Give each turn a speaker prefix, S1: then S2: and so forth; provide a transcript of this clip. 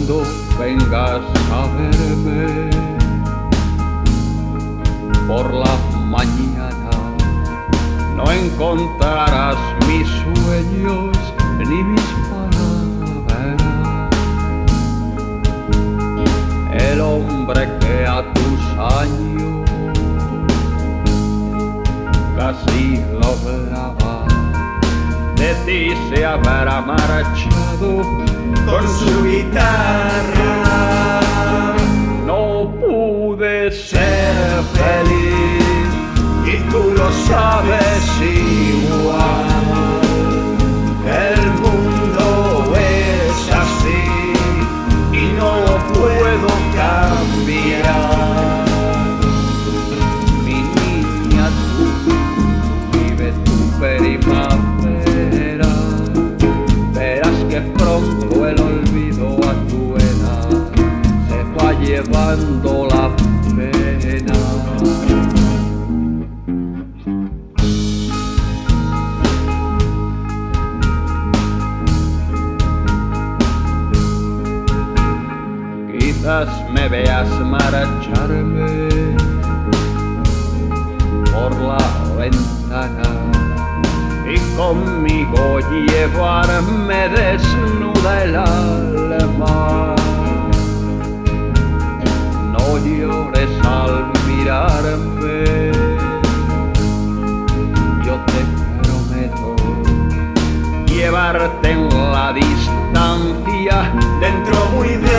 S1: cuando vengas a verme por la mañana, no encontrarás mis sueños ni mis palabras. El hombre que a tus años casi lograba, de ti se habrá marchado con su guitarra. No pude ser feliz y tú lo sabes igual. El mundo es así y no lo puedo cambiar. Mi niña, tú vive tu primavera, verás que pronto el olvido a tu edad se va llevando la pena. Quizás me veas marcharme por la ventana y conmigo llevarme desnuda el alma. No llores al mirarme, yo te prometo llevarte en la distancia dentro muy de